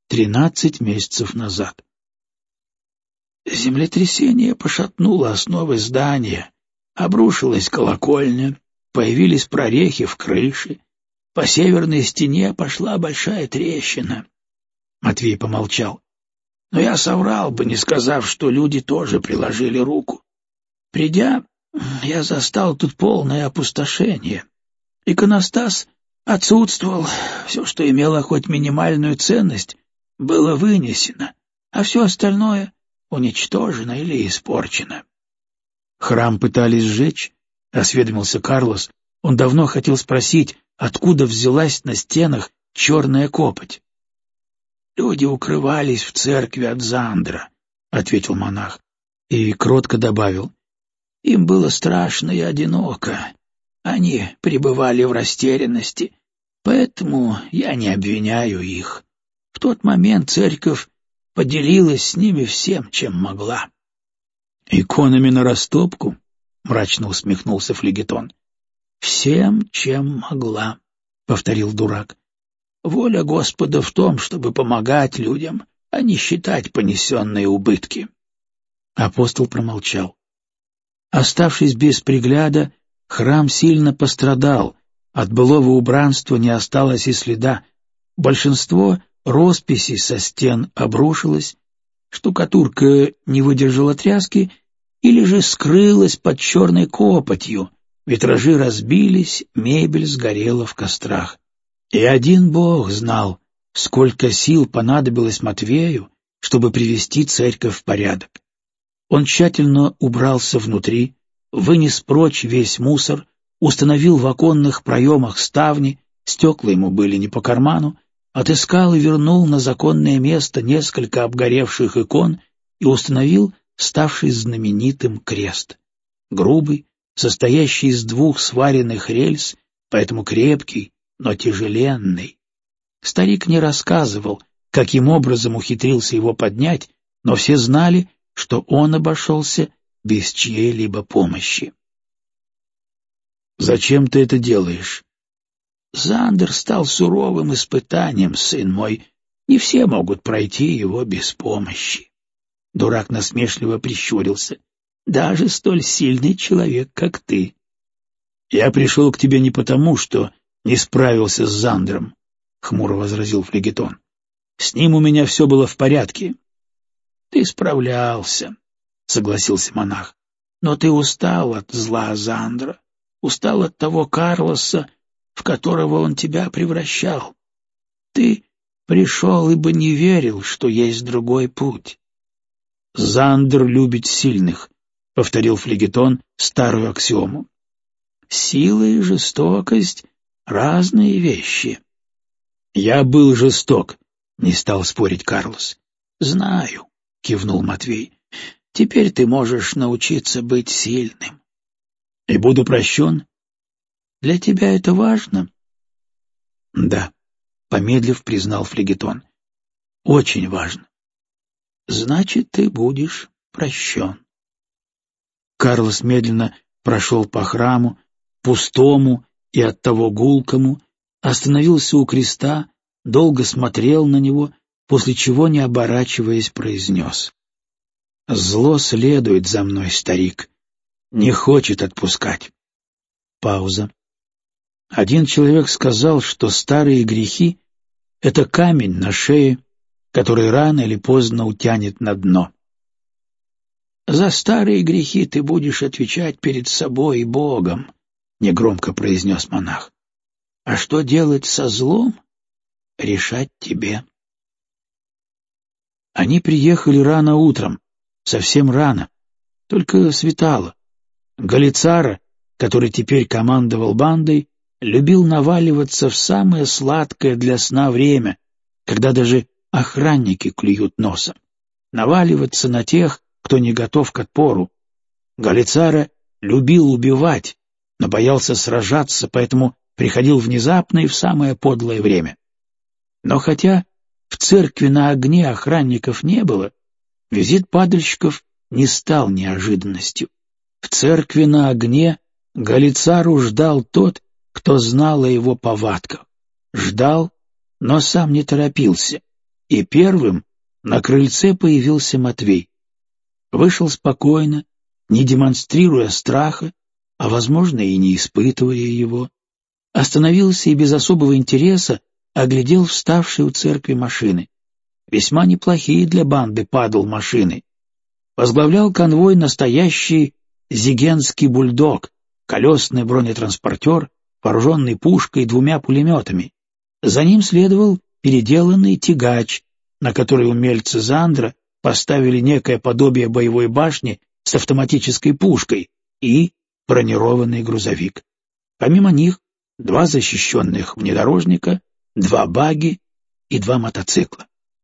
13 месяцев назад. Землетрясение пошатнуло основы здания, обрушилась колокольня, появились прорехи в крыше, по северной стене пошла большая трещина. Матвей помолчал. Но я соврал бы, не сказав, что люди тоже приложили руку. Придя, я застал тут полное опустошение. Иконостас отсутствовал, все, что имело хоть минимальную ценность, было вынесено, а все остальное уничтожено или испорчено. «Храм пытались сжечь?» — осведомился Карлос. Он давно хотел спросить, откуда взялась на стенах черная копоть. «Люди укрывались в церкви от Зандра», — ответил монах, и кротко добавил. «Им было страшно и одиноко. Они пребывали в растерянности, поэтому я не обвиняю их. В тот момент церковь поделилась с ними всем, чем могла». «Иконами на растопку?» — мрачно усмехнулся флегетон. «Всем, чем могла», — повторил дурак. «Воля Господа в том, чтобы помогать людям, а не считать понесенные убытки». Апостол промолчал. Оставшись без пригляда, храм сильно пострадал, от былого убранства не осталось и следа. Большинство росписей со стен обрушилось, штукатурка не выдержала тряски или же скрылась под черной копотью, витражи разбились, мебель сгорела в кострах. И один Бог знал, сколько сил понадобилось Матвею, чтобы привести церковь в порядок. Он тщательно убрался внутри, вынес прочь весь мусор, установил в оконных проемах ставни, стекла ему были не по карману, отыскал и вернул на законное место несколько обгоревших икон и установил ставший знаменитым крест. Грубый, состоящий из 2 сваренных рельс, поэтому крепкий, но тяжеленный. Старик не рассказывал, каким образом ухитрился его поднять, но все знали, что он обошелся без чьей-либо помощи. «Зачем ты это делаешь?» «Зандер стал суровым испытанием, сын мой. Не все могут пройти его без помощи». Дурак насмешливо прищурился. «Даже столь сильный человек, как ты». «Я пришел к тебе не потому, что не справился с Зандером», — хмуро возразил флегетон. «С ним у меня все было в порядке». «Ты справлялся», — согласился монах. «Но ты устал от зла Зандра, устал от того Карлоса, в которого он тебя превращал. Ты пришел, ибо не верил, что есть другой путь». «Зандр любит сильных», — повторил флегетон старую аксиому. «Сила и жестокость — разные вещи». «Я был жесток», — не стал спорить Карлос. «Знаю», — кивнул Матвей. «Теперь ты можешь научиться быть сильным». «И буду прощен?» «Для тебя это важно?» «Да», — помедлив признал флегетон. «Очень важно». «Значит, ты будешь прощен». Карлос медленно прошел по храму, пустому и оттого гулкому, остановился у креста, долго смотрел на него, после чего, не оборачиваясь, произнес: «Зло следует за мной, старик, не хочет отпускать». Пауза. Один человек сказал, что старые грехи — это камень на шее, который рано или поздно утянет на дно. «За старые грехи ты будешь отвечать перед собой и Богом», — негромко произнес монах. «А что делать со злом, решать тебе». Они приехали рано утром, совсем рано, только светало. Галицара, который теперь командовал бандой, любил наваливаться в самое сладкое для сна время, когда даже охранники клюют носом, наваливаться на тех, кто не готов к отпору. Галицара любил убивать, но боялся сражаться, поэтому приходил внезапно и в самое подлое время. Но хотя в церкви на огне охранников не было, визит падальщиков не стал неожиданностью. В церкви на огне Галицару ждал тот, кто знал о его повадках. Ждал, но сам не торопился. и первым на крыльце появился Матвей. Вышел спокойно, не демонстрируя страха, а, возможно, и не испытывая его. Остановился и без особого интереса оглядел вставшие у церкви машины. Весьма неплохие для банды падал машины. Возглавлял конвой настоящий зигенский бульдог, колесный бронетранспортер, вооруженный пушкой и 2 пулеметами. За ним следовал переделанный тягач, на который умельцы Зандра поставили некое подобие боевой башни с автоматической пушкой, и бронированный грузовик. Помимо них 2 защищенных внедорожника, 2 багги и 2 мотоцикла.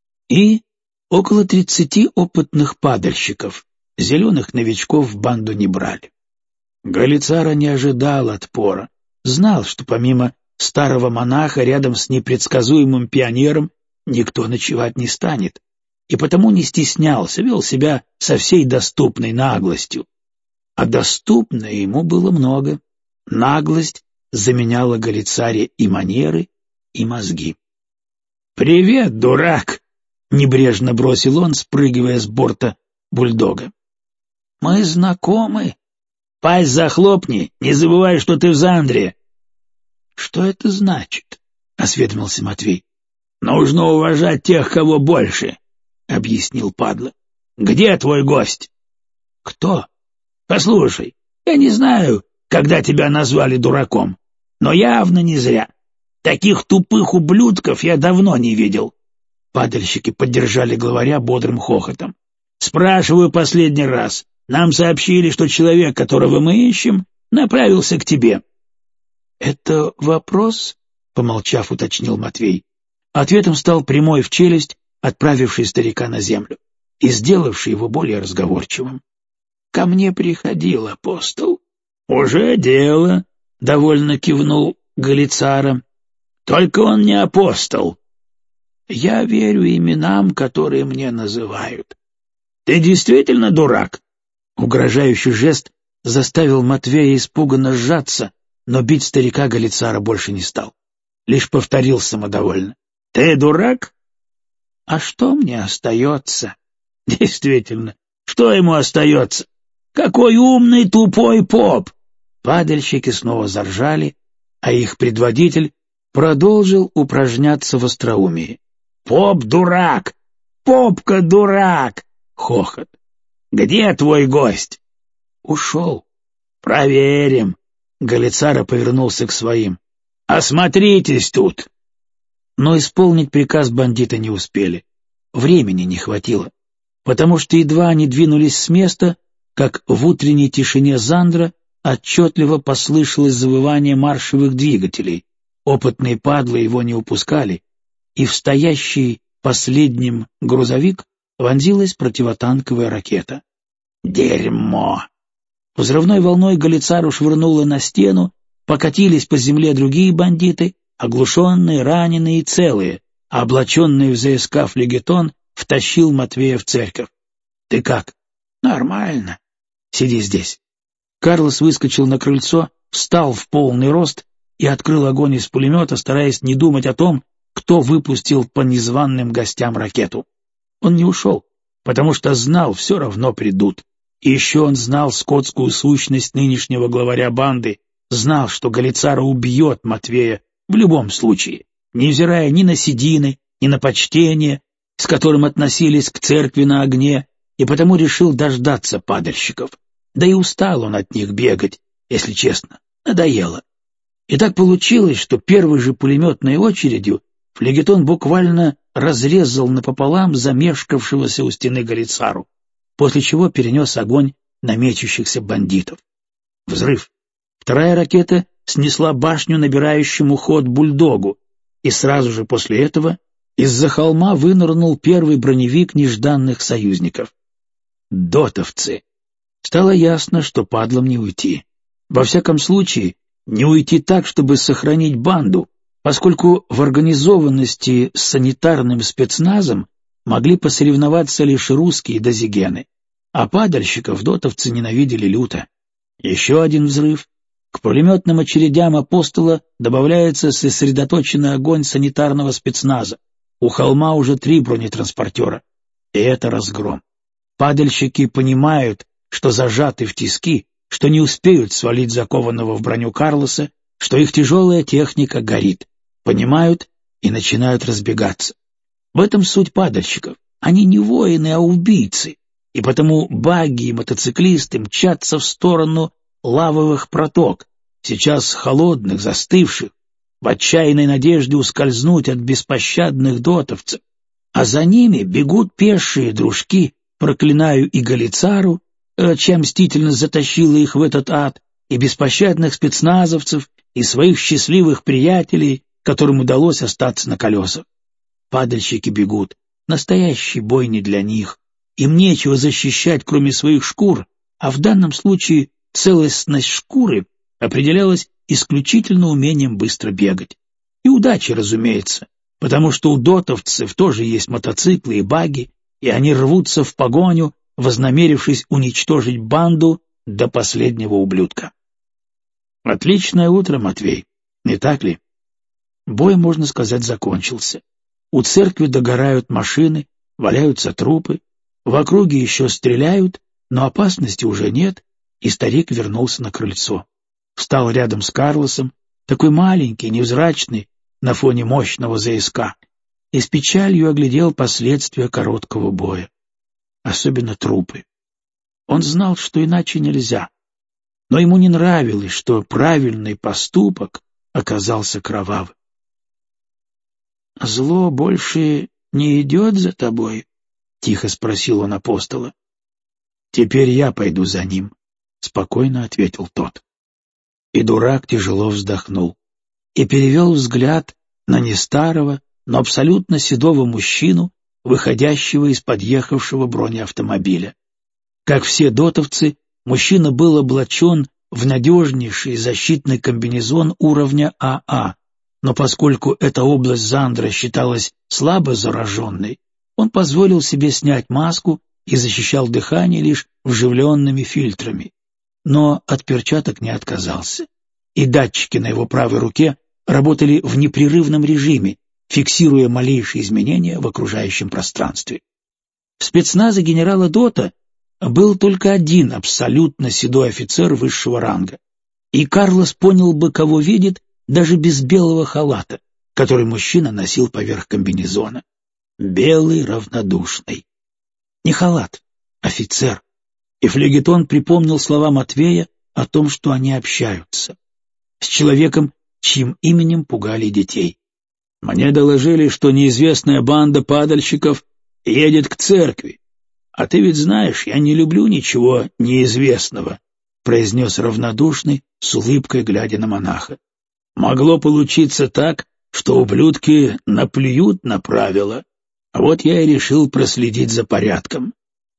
И около 30 опытных падальщиков, зеленых новичков в банду не брали. Галицара не ожидал отпора, знал, что помимо старого монаха рядом с непредсказуемым пионером никто ночевать не станет, и потому не стеснялся, вел себя со всей доступной наглостью. А доступно ему было много. Наглость заменяла Галицаре и манеры, и мозги. «Привет, дурак!» — небрежно бросил он, спрыгивая с борта бульдога. «Мы знакомы. Пасть захлопни, не забывай, что ты в Зандре». «Что это значит?» — осведомился Матвей. «Нужно уважать тех, кого больше», — объяснил падла. «Где твой гость?» «Кто?» «Послушай, я не знаю, когда тебя назвали дураком, но явно не зря. Таких тупых ублюдков я давно не видел». Падальщики поддержали главаря бодрым хохотом. «Спрашиваю последний раз. Нам сообщили, что человек, которого мы ищем, направился к тебе». «Это вопрос?» — помолчав, уточнил Матвей. Ответом стал прямой в челюсть, отправивший старика на землю и сделавший его более разговорчивым. «Ко мне приходил апостол». «Уже дело», — довольно кивнул Галицара. «Только он не апостол». «Я верю именам, которые мне называют». «Ты действительно дурак?» Угрожающий жест заставил Матвея испуганно сжаться, но бить старика Галицара больше не стал. Лишь повторил самодовольно. «Ты дурак?» «А что мне остается?» «Действительно, что ему остается? Какой умный тупой поп!» Падальщики снова заржали, а их предводитель продолжил упражняться в остроумии. «Поп-дурак! Попка-дурак!» Хохот. «Где твой гость?» «Ушел». «Проверим». Галицара повернулся к своим. «Осмотритесь тут!» Но исполнить приказ бандиты не успели. Времени не хватило, потому что едва они двинулись с места, как в утренней тишине Зандра отчетливо послышалось завывание маршевых двигателей. Опытные падлы его не упускали, и в стоящий последним грузовик вонзилась противотанковая ракета. «Дерьмо!» Взрывной волной Галицару швырнуло на стену, покатились по земле другие бандиты, оглушенные, раненые и целые, а облаченный в ЗСК флегетон втащил Матвея в церковь. «Ты как?» «Нормально. Сиди здесь». Карлос выскочил на крыльцо, встал в полный рост и открыл огонь из пулемета, стараясь не думать о том, кто выпустил по незваным гостям ракету. Он не ушел, потому что знал, все равно придут. И еще он знал скотскую сущность нынешнего главаря банды, знал, что Галицара убьет Матвея в любом случае, невзирая ни на седины, ни на почтение, с которым относились к церкви на огне, и потому решил дождаться падальщиков. Да и устал он от них бегать, если честно, надоело. И так получилось, что первой же пулеметной очередью флегетон буквально разрезал напополам замешкавшегося у стены Галицару, после чего перенес огонь на мечущихся бандитов. Взрыв. Вторая ракета снесла башню набирающему ход бульдогу, и сразу же после этого из-за холма вынырнул первый броневик нежданных союзников. Дотовцы. Стало ясно, что падлам не уйти. Во всяком случае, не уйти так, чтобы сохранить банду, поскольку в организованности с санитарным спецназом могли посоревноваться лишь русские да зигены, а падальщиков дотовцы ненавидели люто. Еще один взрыв. К пулеметным очередям апостола добавляется сосредоточенный огонь санитарного спецназа. У холма уже 3 бронетранспортера. И это разгром. Падальщики понимают, что зажаты в тиски, что не успеют свалить закованного в броню Карлоса, что их тяжелая техника горит. Понимают и начинают разбегаться. В этом суть падальщиков. Они не воины, а убийцы. И потому багги и мотоциклисты мчатся в сторону лавовых проток, сейчас холодных, застывших, в отчаянной надежде ускользнуть от беспощадных дотовцев. А за ними бегут пешие дружки, проклинаю и Галицару, чем мстительно затащила их в этот ад, и беспощадных спецназовцев, и своих счастливых приятелей, которым удалось остаться на колесах. Падальщики бегут. Настоящий бой не для них. Им нечего защищать, кроме своих шкур, а в данном случае целостность шкуры определялась исключительно умением быстро бегать. И удачей, разумеется, потому что у дотовцев тоже есть мотоциклы и багги, и они рвутся в погоню, вознамерившись уничтожить банду до последнего ублюдка. Отличное утро, Матвей, не так ли? Бой, можно сказать, закончился. У церкви догорают машины, валяются трупы, в округе еще стреляют, но опасности уже нет, и старик вернулся на крыльцо. Встал рядом с Карлосом, такой маленький, невзрачный, на фоне мощного ЗСК, и с печалью оглядел последствия короткого боя, особенно трупы. Он знал, что иначе нельзя, но ему не нравилось, что правильный поступок оказался кровавым. «Зло больше не идет за тобой?» — тихо спросил он апостола. «Теперь я пойду за ним», — спокойно ответил тот. И дурак тяжело вздохнул и перевел взгляд на не старого, но абсолютно седого мужчину, выходящего из подъехавшего бронеавтомобиля. Как все дотовцы, мужчина был облачен в надежнейший защитный комбинезон уровня АА, но поскольку эта область Зандра считалась слабо зараженной, он позволил себе снять маску и защищал дыхание лишь вживленными фильтрами. Но от перчаток не отказался. И датчики на его правой руке работали в непрерывном режиме, фиксируя малейшие изменения в окружающем пространстве. В спецназе генерала Дота был только один абсолютно седой офицер высшего ранга, и Карлос понял бы, кого видит, даже без белого халата, который мужчина носил поверх комбинезона. Белый, равнодушный. Не халат, офицер. И флегетон припомнил слова Матвея о том, что они общаются с человеком, чьим именем пугали детей. «Мне доложили, что неизвестная банда падальщиков едет к церкви. А ты ведь знаешь, я не люблю ничего неизвестного», — произнес равнодушный, с улыбкой глядя на монаха. «Могло получиться так, что ублюдки наплюют на правила. А вот я и решил проследить за порядком».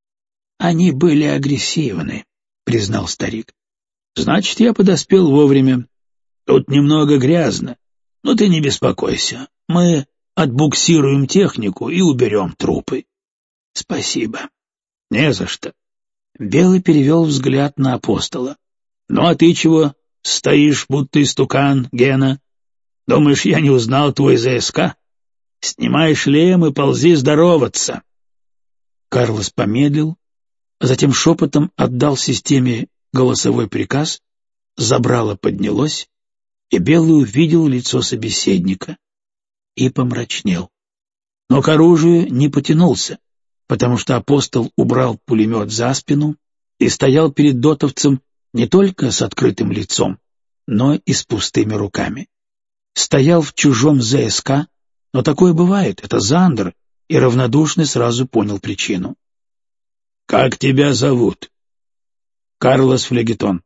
«Они были агрессивны», — признал старик. «Значит, я подоспел вовремя. Тут немного грязно, но ты не беспокойся. Мы отбуксируем технику и уберем трупы». «Спасибо». «Не за что». Белый перевел взгляд на апостола. «Ну а ты чего стоишь, будто истукан, Гена? Думаешь, я не узнал твой ЗСК? Снимай шлем и ползи здороваться». Карлос помедлил, а затем шепотом отдал системе голосовой приказ, забрало поднялось, и Белый увидел лицо собеседника и помрачнел. Но к оружию не потянулся, потому что апостол убрал пулемет за спину и стоял перед дотовцем не только с открытым лицом, но и с пустыми руками. Стоял в чужом ЗСК, но такое бывает, это Зандер, и равнодушный сразу понял причину. «Как тебя зовут?» «Карлос Флегетон».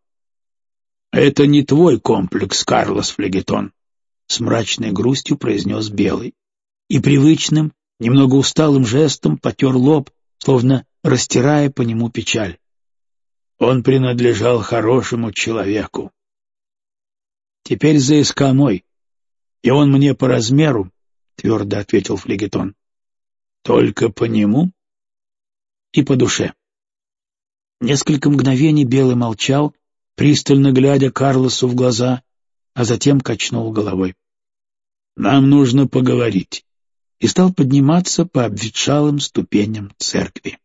«Это не твой комплекс, Карлос Флегетон», — с мрачной грустью произнес Белый. И привычным, немного усталым жестом потер лоб, словно растирая по нему печаль. «Он принадлежал хорошему человеку. Теперь ЗСК мой, и он мне по размеру», — твердо ответил Флегетон. «Только по нему и по душе». Несколько мгновений Белый молчал, пристально глядя Карлосу в глаза, а затем качнул головой. «Нам нужно поговорить. и стал подниматься по обветшалым ступеням церкви.